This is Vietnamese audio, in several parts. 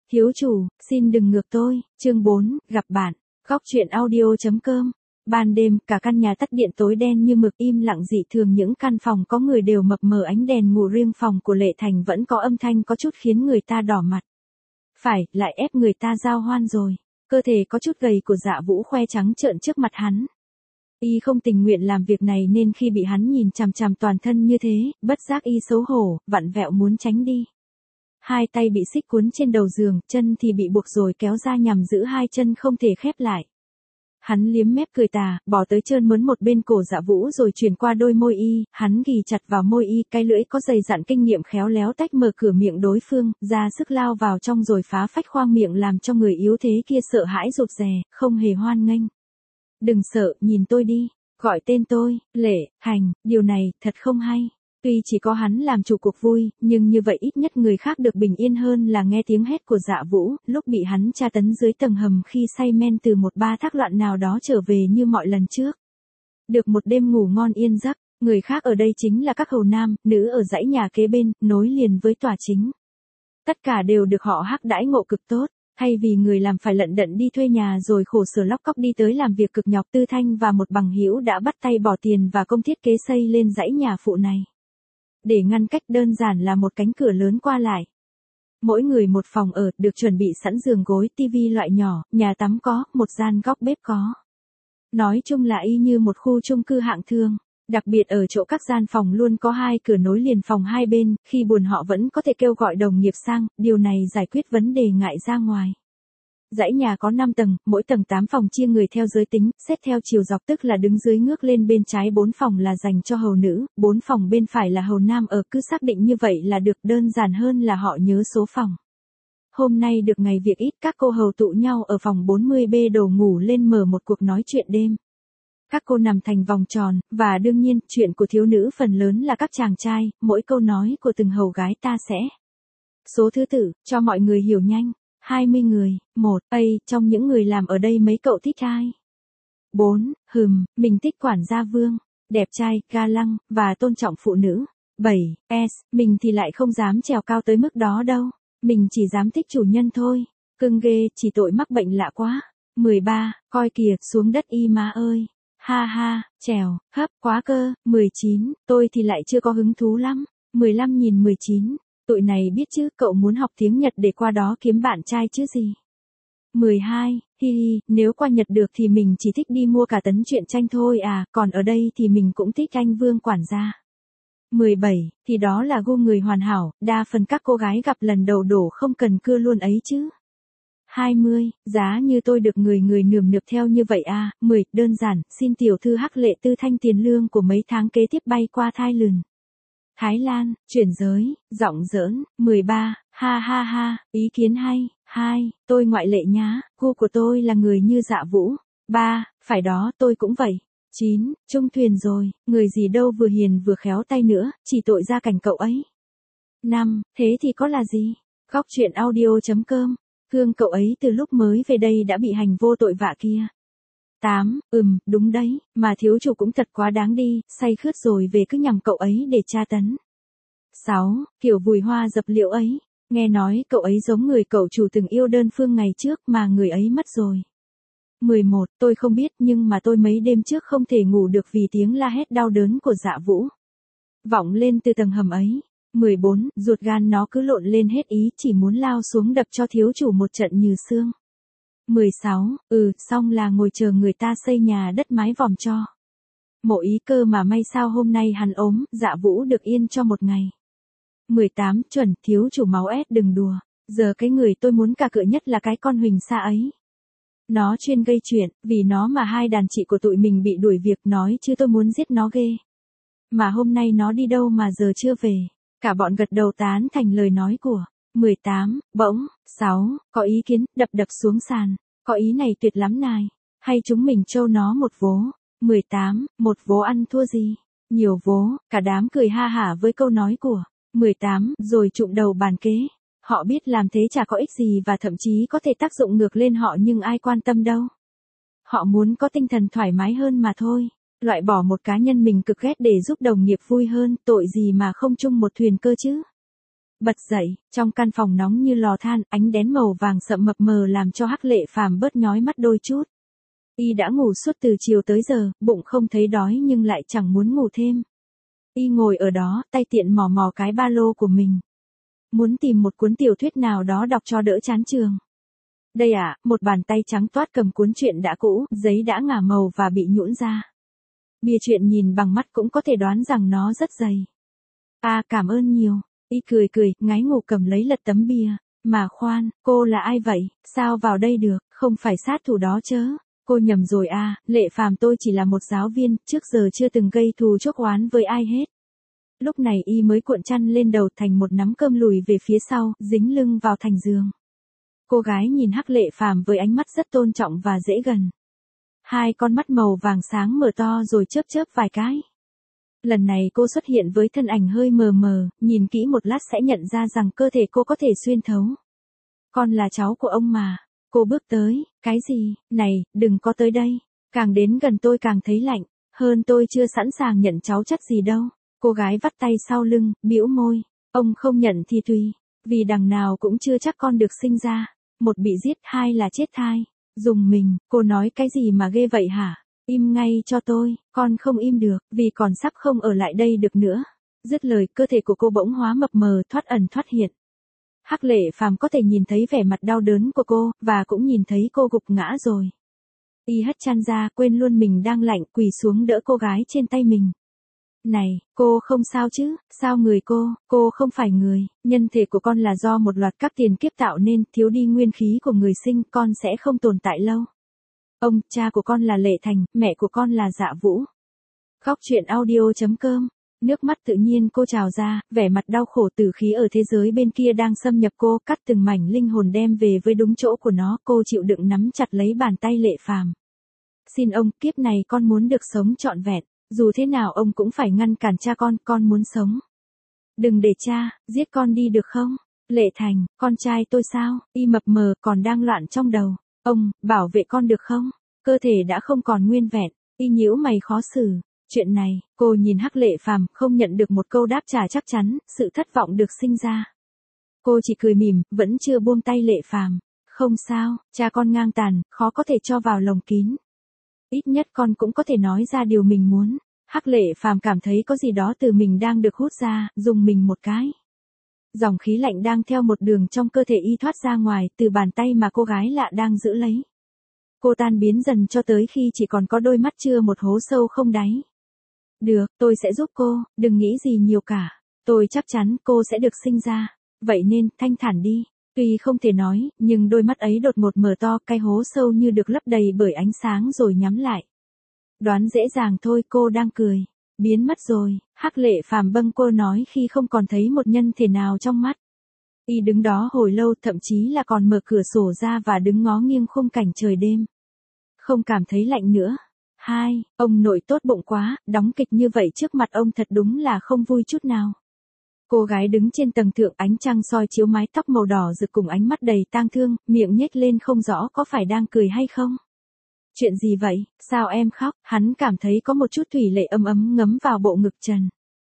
Thiếu chủ, xin đừng ngược tôi, chương 4, gặp bạn, góc truyện audio.com. Ban đêm, cả căn nhà tắt điện tối đen như mực im lặng dị thường, những căn phòng có người đều mập mờ ánh đèn, ngủ riêng phòng của Lệ Thành vẫn có âm thanh có chút khiến người ta đỏ mặt. Phải, lại ép người ta giao hoan rồi. Cơ thể có chút gầy của Dạ Vũ khoe trắng trợn trước mặt hắn. Y không tình nguyện làm việc này nên khi bị hắn nhìn chằm chằm toàn thân như thế, bất giác y xấu hổ, vặn vẹo muốn tránh đi. Hai tay bị xích cuốn trên đầu giường, chân thì bị buộc rồi kéo ra nhằm giữ hai chân không thể khép lại. Hắn liếm mép cười tà, bỏ tới trơn mướn một bên cổ Dạ Vũ rồi chuyển qua đôi môi y, hắn ghì chặt vào môi y, cái lưỡi có dày dặn kinh nghiệm khéo léo tách mở cửa miệng đối phương, ra sức lao vào trong rồi phá phách khoang miệng làm cho người yếu thế kia sợ hãi rụt rè, không hề hoan nghênh. Đừng sợ, nhìn tôi đi, gọi tên tôi, Lệ Thành, điều này thật không hay. Tuy chỉ có hắn làm chủ cuộc vui, nhưng như vậy ít nhất người khác được bình yên hơn là nghe tiếng hét của Dạ Vũ, lúc bị hắn tra tấn dưới tầng hầm khi say men từ một bar thác loạn nào đó trở về như mọi lần trước. Được một đêm ngủ ngon yên giấc, người khác ở đây chính là các hầu nam, nữ ở dãy nhà kế bên, nối liền với tòa chính. Tất cả đều được họ hắc đãi ngộ cực tốt. Thay vì người làm phải lận đận đi thuê nhà rồi khổ sở lóc cóc đi tới làm việc cực nhọc, Tư Thanh và một bằng hữu đã bắt tay bỏ tiền và công thiết kế xây lên dãy nhà phụ này. Để ngăn cách đơn giản là một cánh cửa lớn qua lại. Mỗi người một phòng ở, được chuẩn bị sẵn giường gối, tivi loại nhỏ, nhà tắm có, một gian góc bếp có. Nói chung là y như một khu chung cư hạng thương. Đặc biệt ở chỗ các gian phòng luôn có hai cửa nối liền phòng hai bên, khi buồn họ vẫn có thể kêu gọi đồng nghiệp sang, điều này giải quyết vấn đề ngại ra ngoài. Dãy nhà có 5 tầng, mỗi tầng 8 phòng chia người theo giới tính, xét theo chiều dọc tức là đứng dưới ngước lên, bên trái 4 phòng là dành cho hầu nữ, 4 phòng bên phải là hầu nam ở, cứ xác định như vậy là được, đơn giản hơn là họ nhớ số phòng. Hôm nay được ngày việc ít, các cô hầu tụ nhau ở phòng 40B đổ ngủ lên mở một cuộc nói chuyện đêm. Các cô nằm thành vòng tròn, và đương nhiên, chuyện của thiếu nữ phần lớn là các chàng trai, mỗi câu nói của từng hầu gái ta sẽ số thứ tự, cho mọi người hiểu nhanh. 20 người, 1, trong những người làm ở đây mấy cậu thích ai? 4, mình thích quản gia Vương, đẹp trai, ga lăng, và tôn trọng phụ nữ. 7, mình thì lại không dám trèo cao tới mức đó đâu, mình chỉ dám thích chủ nhân thôi, cưng ghê, chỉ tội mắc bệnh lạ quá. 13, coi kìa, xuống đất y má ơi. Ha ha, trèo, hấp, quá cơ. 19, tôi thì lại chưa có hứng thú lắm. 15 nhìn 19, tụi này biết chứ, cậu muốn học tiếng Nhật để qua đó kiếm bạn trai chứ gì. 12, nếu qua Nhật được thì mình chỉ thích đi mua cả tấn truyện tranh thôi à, còn ở đây thì mình cũng thích anh Vương quản gia. 17, thì đó là gu người hoàn hảo, đa phần các cô gái gặp lần đầu đổ không cần cưa luôn ấy chứ. 20, giá như tôi được người nườm nượp theo như vậy à. 10, đơn giản, xin tiểu thư Hắc Lệ Tư Thanh tiền lương của mấy tháng kế tiếp bay qua Thailand, Thái Lan, chuyển giới, giọng giỡn. 13, ha ha ha, ý kiến hay. 2, tôi ngoại lệ nhá, gu của tôi là người như Dạ Vũ. 3, phải đó, tôi cũng vậy. 9, trung thuyền rồi, người gì đâu vừa hiền vừa khéo tay nữa, chỉ tội gia cảnh cậu ấy. 5, thế thì có là gì? Góc truyện audio.com. Hương cậu ấy từ lúc mới về đây đã bị hành vô tội vạ kia. 8, đúng đấy, mà thiếu chủ cũng thật quá đáng đi, say khướt rồi về cứ nhằm cậu ấy để tra tấn. 6, kiểu vùi hoa dập liễu ấy, nghe nói cậu ấy giống người cậu chủ từng yêu đơn phương ngày trước mà người ấy mất rồi. 11, tôi không biết nhưng mà tôi mấy đêm trước không thể ngủ được vì tiếng la hét đau đớn của Dạ Vũ vọng lên từ tầng hầm ấy. 14, ruột gan nó cứ lộn lên hết ý, chỉ muốn lao xuống đập cho thiếu chủ một trận như xương. 16, xong là ngồi chờ người ta xây nhà đất mái vòm cho. Mộ ý cơ mà may sao hôm nay hắn ốm, Dạ Vũ được yên cho một ngày. 18, chuẩn, thiếu chủ máu ép đừng đùa, giờ cái người tôi muốn cà cựa nhất là cái con Huỳnh Sa ấy. Nó chuyên gây chuyện, vì nó mà hai đàn chị của tụi mình bị đuổi việc, nói chứ tôi muốn giết nó ghê. Mà hôm nay nó đi đâu mà giờ chưa về. Cả bọn gật đầu tán thành lời nói của 18, bỗng, 6, có ý kiến, đập xuống sàn, có ý này tuyệt lắm này, hay chúng mình trâu nó một vố. 18, một vố ăn thua gì, nhiều vố, cả đám cười ha hả với câu nói của 18, rồi trụm đầu bàn kế. Họ biết làm thế chả có ích gì và thậm chí có thể tác dụng ngược lên họ nhưng ai quan tâm đâu. Họ muốn có tinh thần thoải mái hơn mà thôi. Loại bỏ một cá nhân mình cực ghét để giúp đồng nghiệp vui hơn, tội gì mà không chung một thuyền cơ chứ. Bật dậy, trong căn phòng nóng như lò than, ánh đèn màu vàng sậm mập mờ làm cho Hắc Lệ Phàm bớt nhói mắt đôi chút. Y đã ngủ suốt từ chiều tới giờ, bụng không thấy đói nhưng lại chẳng muốn ngủ thêm. Y ngồi ở đó, tay tiện mò mò cái ba lô của mình. Muốn tìm một cuốn tiểu thuyết nào đó đọc cho đỡ chán trường. Đây à, một bàn tay trắng toát cầm cuốn truyện đã cũ, giấy đã ngả màu và bị nhũn ra. Bìa truyện nhìn bằng mắt cũng có thể đoán rằng nó rất dày. À, cảm ơn nhiều. Y cười cười, ngái ngủ cầm lấy lật tấm bìa. Mà khoan, cô là ai vậy, sao vào đây được, không phải sát thủ đó chớ. Cô nhầm rồi à, Lệ Phàm tôi chỉ là một giáo viên, trước giờ chưa từng gây thù chuốc oán với ai hết. Lúc này y mới cuộn chăn lên đầu thành một nắm cơm lùi về phía sau, dính lưng vào thành giường. Cô gái nhìn Hắc Lệ Phàm với ánh mắt rất tôn trọng và dễ gần. Hai con mắt màu vàng sáng mở to rồi chớp chớp vài cái. Lần này cô xuất hiện với thân ảnh hơi mờ mờ, nhìn kỹ một lát sẽ nhận ra rằng cơ thể cô có thể xuyên thấu. Con là cháu của ông mà. Cô bước tới, cái gì, này, đừng có tới đây. Càng đến gần tôi càng thấy lạnh, hơn tôi chưa sẵn sàng nhận cháu chắc gì đâu. Cô gái vắt tay sau lưng, bĩu môi. Ông không nhận thì tùy, vì đằng nào cũng chưa chắc con được sinh ra. Một bị giết, hai là chết thai. Dùng mình, cô nói cái gì mà ghê vậy hả? Im ngay cho tôi, con không im được, vì còn sắp không ở lại đây được nữa. Dứt lời, cơ thể của cô bỗng hóa mập mờ, thoát ẩn thoát hiện. Hắc Lệ Phàm có thể nhìn thấy vẻ mặt đau đớn của cô, và cũng nhìn thấy cô gục ngã rồi. Y hất chăn ra, quên luôn mình đang lạnh, quỳ xuống đỡ cô gái trên tay mình. Này, cô không sao chứ, sao người cô không phải người, nhân thể của con là do một loạt các tiền kiếp tạo nên, thiếu đi nguyên khí của người sinh, con sẽ không tồn tại lâu. Ông, cha của con là Lệ Thành, mẹ của con là Dạ Vũ. Góc truyện audio.com. Nước mắt tự nhiên cô trào ra, vẻ mặt đau khổ tử khí ở thế giới bên kia đang xâm nhập cô, cắt từng mảnh linh hồn đem về với đúng chỗ của nó, cô chịu đựng nắm chặt lấy bàn tay Lệ Phàm. Xin ông, kiếp này con muốn được sống trọn vẹn, dù thế nào ông cũng phải ngăn cản cha con muốn sống. Đừng để cha, giết con đi được không? Lệ Thành, con trai tôi sao? Y mập mờ còn đang loạn trong đầu. Ông, bảo vệ con được không? Cơ thể đã không còn nguyên vẹn, y nhíu mày khó xử. Chuyện này, cô nhìn Hắc Lệ Phàm, không nhận được một câu đáp trả chắc chắn, sự thất vọng được sinh ra. Cô chỉ cười mỉm, vẫn chưa buông tay Lệ Phàm. Không sao, cha con ngang tàn, khó có thể cho vào lồng kín. Ít nhất con cũng có thể nói ra điều mình muốn. Hắc Lệ Phàm cảm thấy có gì đó từ mình đang được hút ra, dùng mình một cái. Dòng khí lạnh đang theo một đường trong cơ thể y thoát ra ngoài, từ bàn tay mà cô gái lạ đang giữ lấy. Cô tan biến dần cho tới khi chỉ còn có đôi mắt chưa một hố sâu không đáy. Được, tôi sẽ giúp cô, đừng nghĩ gì nhiều cả. Tôi chắc chắn cô sẽ được sinh ra. Vậy nên, thanh thản đi. Tuy không thể nói, nhưng đôi mắt ấy đột ngột mở to, cái hố sâu như được lấp đầy bởi ánh sáng rồi nhắm lại. Đoán dễ dàng thôi, cô đang cười. Biến mất rồi, Hắc Lệ Phàm bâng quơ nói khi không còn thấy một nhân thể nào trong mắt. Y đứng đó hồi lâu, thậm chí là còn mở cửa sổ ra và đứng ngó nghiêng khung cảnh trời đêm. Không cảm thấy lạnh nữa. Hai, ông nội tốt bụng quá, đóng kịch như vậy trước mặt ông thật đúng là không vui chút nào. Cô gái đứng trên tầng thượng, ánh trăng soi chiếu mái tóc màu đỏ rực cùng ánh mắt đầy tang thương, miệng nhếch lên không rõ có phải đang cười hay không. Chuyện gì vậy, sao em khóc? Hắn cảm thấy có một chút thủy lệ ấm ấm ngấm vào bộ ngực trần.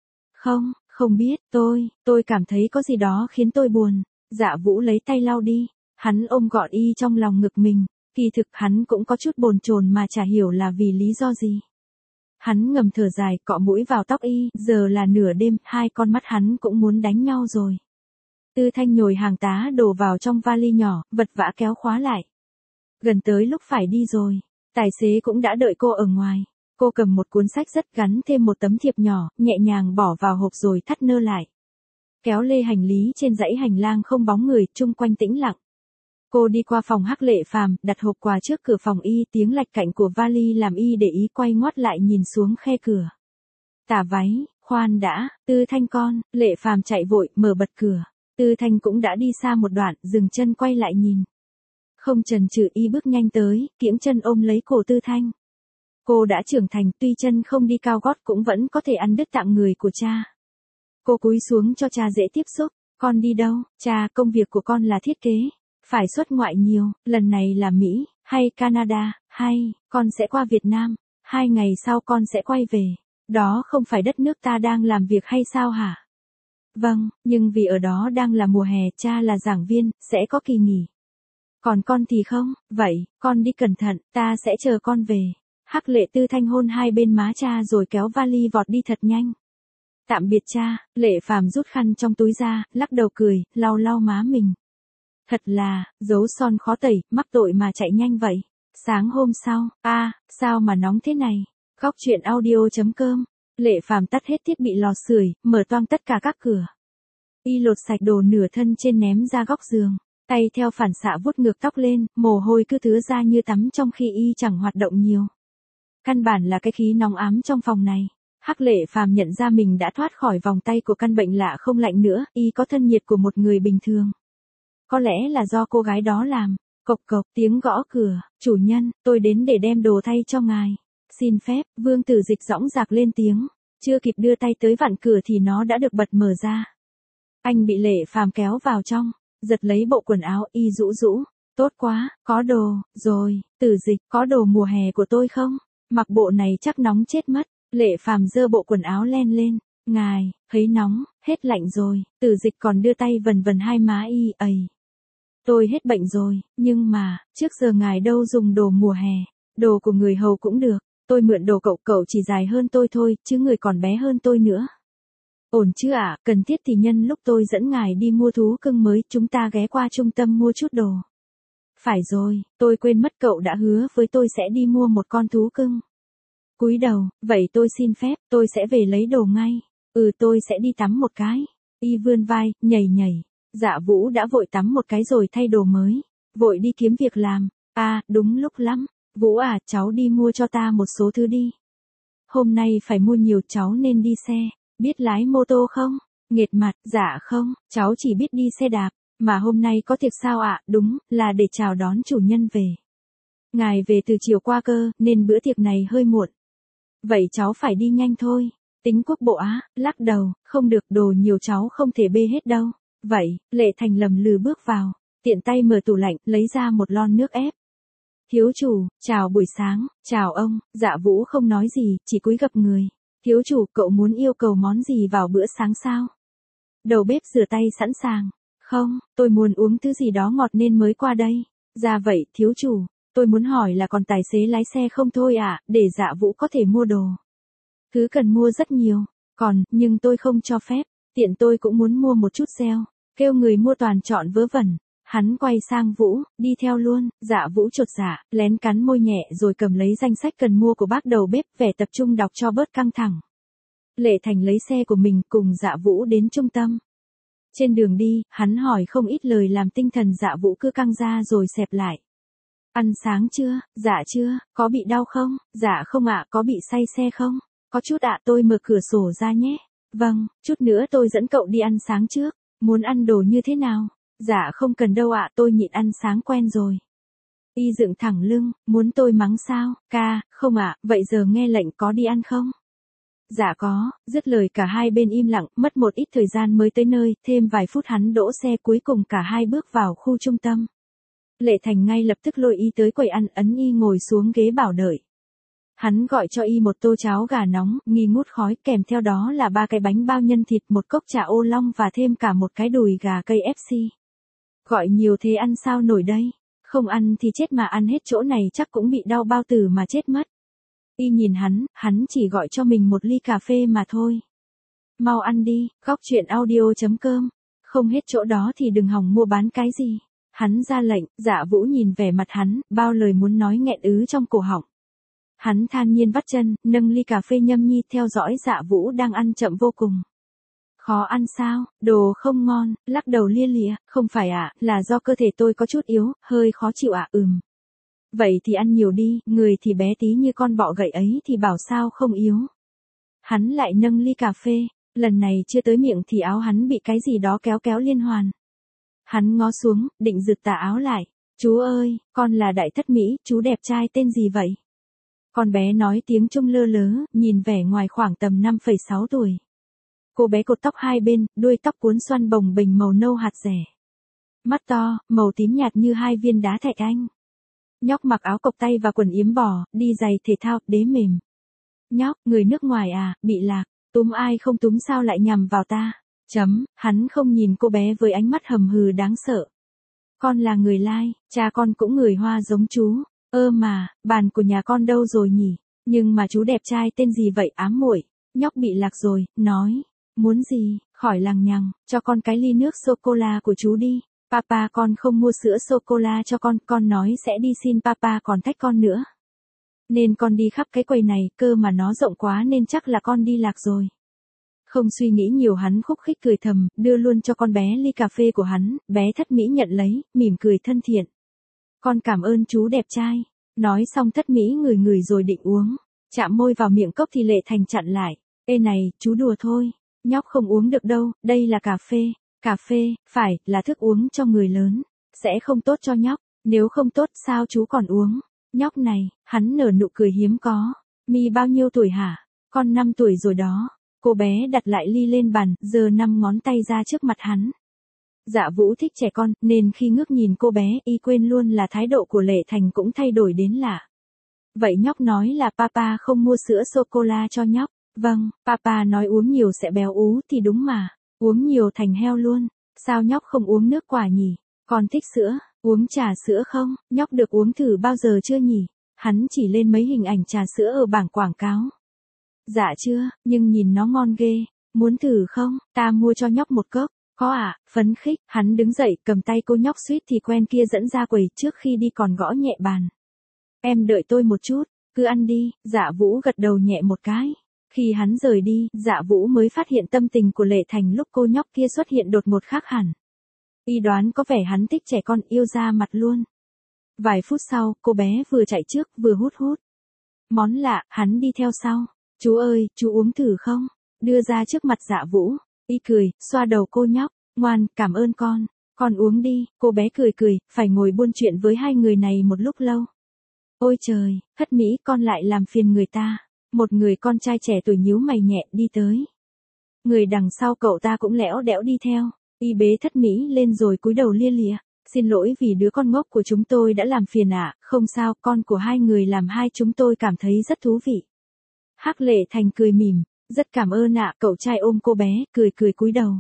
Không biết, tôi cảm thấy có gì đó khiến tôi buồn. Dạ Vũ lấy tay lau đi, hắn ôm gọn y trong lòng ngực mình, kỳ thực hắn cũng có chút bồn chồn mà chả hiểu là vì lý do gì. Hắn ngầm thở dài, cọ mũi vào tóc y, giờ là nửa đêm, hai con mắt hắn cũng muốn đánh nhau rồi. Tư Thanh nhồi hàng tá đổ vào trong vali nhỏ, vật vã kéo khóa lại. Gần tới lúc phải đi rồi, tài xế cũng đã đợi cô ở ngoài. Cô cầm một cuốn sách rất gắn thêm một tấm thiệp nhỏ, nhẹ nhàng bỏ vào hộp rồi thắt nơ lại. Kéo lê hành lý trên dãy hành lang không bóng người, chung quanh tĩnh lặng. Cô đi qua phòng Hắc Lệ Phàm, đặt hộp quà trước cửa phòng y, tiếng lạch cạnh của vali làm y để ý quay ngoắt lại nhìn xuống khe cửa. Tà váy, khoan đã, Tư Thanh con, Lệ Phàm chạy vội, mở bật cửa. Tư Thanh cũng đã đi xa một đoạn, dừng chân quay lại nhìn. Không chần chừ y bước nhanh tới, kiễng chân ôm lấy cổ Tư Thanh. Cô đã trưởng thành, tuy chân không đi cao gót cũng vẫn có thể ăn đứt tạng người của cha. Cô cúi xuống cho cha dễ tiếp xúc. Con đi đâu? Cha, công việc của con là thiết kế. Phải xuất ngoại nhiều, lần này là Mỹ, hay Canada, hay, con sẽ qua Việt Nam. 2 ngày sau con sẽ quay về. Đó không phải đất nước ta đang làm việc hay sao hả? Vâng, nhưng vì ở đó đang là mùa hè, cha là giảng viên, sẽ có kỳ nghỉ. Còn con thì không, vậy, con đi cẩn thận, ta sẽ chờ con về. Hắc Lệ Tư Thanh hôn hai bên má cha rồi kéo vali vọt đi thật nhanh. Tạm biệt cha, Lệ Phàm rút khăn trong túi ra, lắc đầu cười, lau lau má mình. Thật là, dấu son khó tẩy, mắc tội mà chạy nhanh vậy. Sáng hôm sau, sao mà nóng thế này? Góc truyện audio.com. Lệ Phàm tắt hết thiết bị lò sưởi, mở toang tất cả các cửa. Y lột sạch đồ nửa thân trên ném ra góc giường, tay theo phản xạ vuốt ngược tóc lên, mồ hôi cứ thứa ra như tắm trong khi y chẳng hoạt động nhiều. Căn bản là cái khí nóng ám trong phòng này. Hắc Lệ Phàm nhận ra mình đã thoát khỏi vòng tay của căn bệnh lạ không lạnh nữa, y có thân nhiệt của một người bình thường. Có lẽ là do cô gái đó làm. Cộc cộc, tiếng gõ cửa, chủ nhân, tôi đến để đem đồ thay cho ngài. Xin phép, Vương Tử Dịch dõng dạc lên tiếng. Chưa kịp đưa tay tới vặn cửa thì nó đã được bật mở ra. Anh bị Lệ Phàm kéo vào trong, giật lấy bộ quần áo y rũ rũ. Tốt quá, có đồ, rồi, Tử Dịch, có đồ mùa hè của tôi không? Mặc bộ này chắc nóng chết mất. Lệ Phàm giơ bộ quần áo len lên. Ngài, thấy nóng, hết lạnh rồi. Tử Dịch còn đưa tay vần vần hai má y, ầy. Tôi hết bệnh rồi, nhưng mà, trước giờ ngài đâu dùng đồ mùa hè. Đồ của người hầu cũng được. Tôi mượn đồ cậu chỉ dài hơn tôi thôi, chứ người còn bé hơn tôi nữa. Ổn chứ ạ, cần thiết thì nhân lúc tôi dẫn ngài đi mua thú cưng mới, chúng ta ghé qua trung tâm mua chút đồ. Phải rồi, tôi quên mất cậu đã hứa với tôi sẽ đi mua một con thú cưng. Cúi đầu, vậy tôi xin phép, tôi sẽ về lấy đồ ngay. Tôi sẽ đi tắm một cái. Y vươn vai, nhảy nhảy. Dạ Vũ đã vội tắm một cái rồi thay đồ mới. Vội đi kiếm việc làm. Đúng lúc lắm. Vũ à, cháu đi mua cho ta một số thứ đi. Hôm nay phải mua nhiều, cháu nên đi xe. Biết lái mô tô không? Nghệt mặt, dạ không, cháu chỉ biết đi xe đạp. Mà hôm nay có tiệc sao ạ? Đúng, là để chào đón chủ nhân về. Ngài về từ chiều qua cơ, nên bữa tiệc này hơi muộn. Vậy cháu phải đi nhanh thôi. Tính Quốc Bộ lắc đầu, không được, đồ nhiều cháu không thể bê hết đâu. Vậy, Lệ Thành lầm lừ bước vào, tiện tay mở tủ lạnh, lấy ra một lon nước ép. Thiếu chủ, chào buổi sáng, chào ông. Dạ Vũ không nói gì, chỉ cúi gập người. Thiếu chủ, cậu muốn yêu cầu món gì vào bữa sáng sao? Đầu bếp rửa tay sẵn sàng. Không, tôi muốn uống thứ gì đó ngọt nên mới qua đây. Dạ vậy, thiếu chủ, tôi muốn hỏi là còn tài xế lái xe không thôi để Dạ Vũ có thể mua đồ. Thứ cần mua rất nhiều, nhưng tôi không cho phép, tiện tôi cũng muốn mua một chút sale, kêu người mua toàn chọn vớ vẩn. Hắn quay sang Vũ, đi theo luôn. Dạ Vũ chột dạ, lén cắn môi nhẹ rồi cầm lấy danh sách cần mua của bác đầu bếp, vẻ tập trung đọc cho bớt căng thẳng. Lệ Thành lấy xe của mình cùng Dạ Vũ đến trung tâm. Trên đường đi, hắn hỏi không ít lời làm tinh thần Dạ Vũ cứ căng ra rồi xẹp lại. Ăn sáng chưa? Dạ chưa. Có bị đau không? Dạ không ạ. Có bị say xe không? Có chút ạ. Tôi mở cửa sổ ra nhé. Vâng, chút nữa tôi dẫn cậu đi ăn sáng trước. Muốn ăn đồ như thế nào? Dạ không cần đâu ạ, tôi nhịn ăn sáng quen rồi. Y dựng thẳng lưng, muốn tôi mắng sao? Không ạ, vậy giờ nghe lệnh có đi ăn không? Dạ có. Dứt lời cả hai bên im lặng, mất một ít thời gian mới tới nơi, thêm vài phút hắn đỗ xe, cuối cùng cả hai bước vào khu trung tâm. Lệ Thành ngay lập tức lôi y tới quầy ăn, ấn y ngồi xuống ghế bảo đợi. Hắn gọi cho y một tô cháo gà nóng, nghi ngút khói, kèm theo đó là 3 cái bánh bao nhân thịt, một cốc trà ô long và thêm cả một cái đùi gà KFC. Gọi nhiều thế ăn sao nổi đây? Không ăn thì chết, mà ăn hết chỗ này chắc cũng bị đau bao tử mà chết mất. Y nhìn hắn chỉ gọi cho mình một ly cà phê mà thôi. Mau ăn đi, góc truyện audio.com. Không hết chỗ đó thì đừng hòng mua bán cái gì. Hắn ra lệnh. Dạ Vũ nhìn vẻ mặt hắn, bao lời muốn nói nghẹn ứ trong cổ họng. Hắn than nhiên vắt chân, nâng ly cà phê nhâm nhi, theo dõi Dạ Vũ đang ăn chậm vô cùng. Khó ăn sao? Đồ không ngon, lắc đầu lia lịa. Không phải là do cơ thể tôi có chút yếu, hơi khó chịu Vậy thì ăn nhiều đi, người thì bé tí như con bọ gậy ấy thì bảo sao không yếu. Hắn lại nâng ly cà phê, lần này chưa tới miệng thì áo hắn bị cái gì đó kéo kéo liên hoàn. Hắn ngó xuống, định giựt tà áo lại. Chú ơi, con là Đại Thất Mỹ, chú đẹp trai tên gì vậy? Con bé nói tiếng Trung lơ lớ, nhìn vẻ ngoài khoảng tầm 5,6 tuổi. Cô bé cột tóc hai bên, đuôi tóc cuốn xoăn bồng bềnh màu nâu hạt rẻ. Mắt to, màu tím nhạt như 2 viên đá thạch anh. Nhóc mặc áo cộc tay và quần yếm bò, đi giày thể thao, đế mềm. Nhóc, người nước ngoài bị lạc, túm ai không túm sao lại nhằm vào ta? Hắn không nhìn cô bé với ánh mắt hầm hừ đáng sợ. Con là người Lai, cha con cũng người Hoa giống chú. Mà, bàn của nhà con đâu rồi nhỉ? Nhưng mà chú đẹp trai tên gì vậy ám muội? Nhóc bị lạc rồi, nói. Muốn gì, khỏi lằng nhằng, cho con cái ly nước sô-cô-la của chú đi. Papa con không mua sữa sô-cô-la cho con nói sẽ đi xin papa còn thách con nữa. Nên con đi khắp cái quầy này, cơ mà nó rộng quá nên chắc là con đi lạc rồi. Không suy nghĩ nhiều hắn khúc khích cười thầm, đưa luôn cho con bé ly cà phê của hắn, bé Thất Mỹ nhận lấy, mỉm cười thân thiện. Con cảm ơn chú đẹp trai. Nói xong Thất Mỹ ngửi rồi định uống. Chạm môi vào miệng cốc thì Lệ Thành chặn lại. Ê này, chú đùa thôi. Nhóc không uống được đâu, đây là cà phê. Cà phê, phải, là thức uống cho người lớn. Sẽ không tốt cho nhóc, nếu không tốt sao chú còn uống. Nhóc này, hắn nở nụ cười hiếm có. Mi bao nhiêu tuổi hả? Con 5 tuổi rồi đó. Cô bé đặt lại ly lên bàn, giơ 5 ngón tay ra trước mặt hắn. Dạ Vũ thích trẻ con, nên khi ngước nhìn cô bé, y quên luôn là thái độ của Lệ Thành cũng thay đổi đến lạ. Vậy nhóc nói là papa không mua sữa sô-cô-la cho nhóc. Vâng, papa nói uống nhiều sẽ béo ú thì đúng mà. Uống nhiều thành heo luôn. Sao nhóc không uống nước quả nhỉ? Con thích sữa, uống trà sữa không? Nhóc được uống thử bao giờ chưa nhỉ? Hắn chỉ lên mấy hình ảnh trà sữa ở bảng quảng cáo. Dạ chưa, nhưng nhìn nó ngon ghê. Muốn thử không? Ta mua cho nhóc một cốc. Có ạ, phấn khích, hắn đứng dậy cầm tay cô nhóc suýt thì quen kia dẫn ra quầy trước khi đi còn gõ nhẹ bàn. Em đợi tôi một chút, cứ ăn đi, Dạ Vũ gật đầu nhẹ một cái. Khi hắn rời đi, Dạ Vũ mới phát hiện tâm tình của Lệ Thành lúc cô nhóc kia xuất hiện đột ngột khác hẳn. Y đoán có vẻ hắn thích trẻ con yêu ra mặt luôn. Vài phút sau, cô bé vừa chạy trước vừa hút. Món lạ, hắn đi theo sau. Chú ơi, chú uống thử không? Đưa ra trước mặt Dạ Vũ. Y cười, xoa đầu cô nhóc. Ngoan, cảm ơn con. Con uống đi, cô bé cười, phải ngồi buôn chuyện với hai người này một lúc lâu. Ôi trời, Thất Mỹ con lại làm phiền người ta. Một người con trai trẻ tuổi nhíu mày nhẹ đi tới. Người đằng sau cậu ta cũng lẽo đẽo đi theo. Y bế Thất Mỹ lên rồi cúi đầu lia lịa. Xin lỗi vì đứa con ngốc của chúng tôi đã làm phiền ạ. Không sao, con của hai người làm hai chúng tôi cảm thấy rất thú vị. Hắc Lệ Thành cười mỉm. Rất cảm ơn ạ, cậu trai ôm cô bé, cười cúi đầu.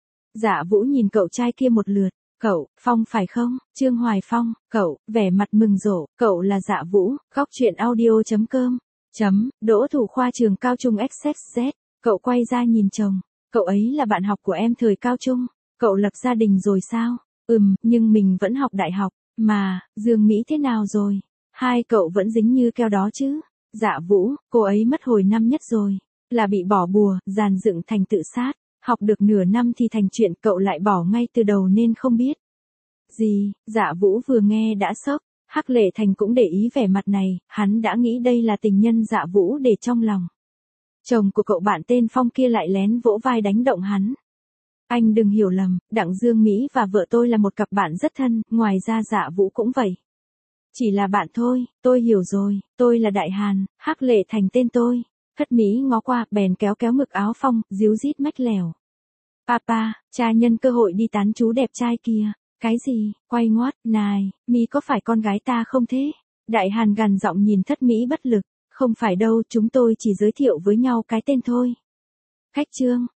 Dạ Vũ nhìn cậu trai kia một lượt. Cậu, Phong phải không? Trương Hoài Phong, cậu, vẻ mặt mừng rộ, cậu là Dạ Vũ, góc truyện audio.com. Đỗ thủ khoa trường cao trung XXZ, cậu quay ra nhìn chồng. Cậu ấy là bạn học của em thời cao trung. Cậu lập gia đình rồi sao? Nhưng mình vẫn học đại học. Mà, Dương Mỹ thế nào rồi? Hai cậu vẫn dính như keo đó chứ? Dạ Vũ, cô ấy mất hồi năm nhất rồi. Là bị bỏ bùa, dàn dựng thành tự sát. Học được nửa năm thì thành chuyện cậu lại bỏ ngay từ đầu nên không biết. Gì, Dạ Vũ vừa nghe đã sốc. Hắc Lệ Thành cũng để ý vẻ mặt này, hắn đã nghĩ đây là tình nhân Dạ Vũ để trong lòng. Chồng của cậu bạn tên Phong kia lại lén vỗ vai đánh động hắn. Anh đừng hiểu lầm, Đặng Dương Mỹ và vợ tôi là một cặp bạn rất thân, ngoài ra Dạ Vũ cũng vậy. Chỉ là bạn thôi, tôi hiểu rồi, tôi là Đại Hàn, Hắc Lệ Thành tên tôi. Thất Mỹ ngó qua, bèn kéo ngực áo Phong, díu dít mách lèo. Papa, cha nhân cơ hội đi tán chú đẹp trai kia. Cái gì, quay ngoắt, này, Mi có phải con gái ta không thế? Đại Hàn gằn giọng nhìn Thất Mỹ bất lực. Không phải đâu, chúng tôi chỉ giới thiệu với nhau cái tên thôi. Khách Trương,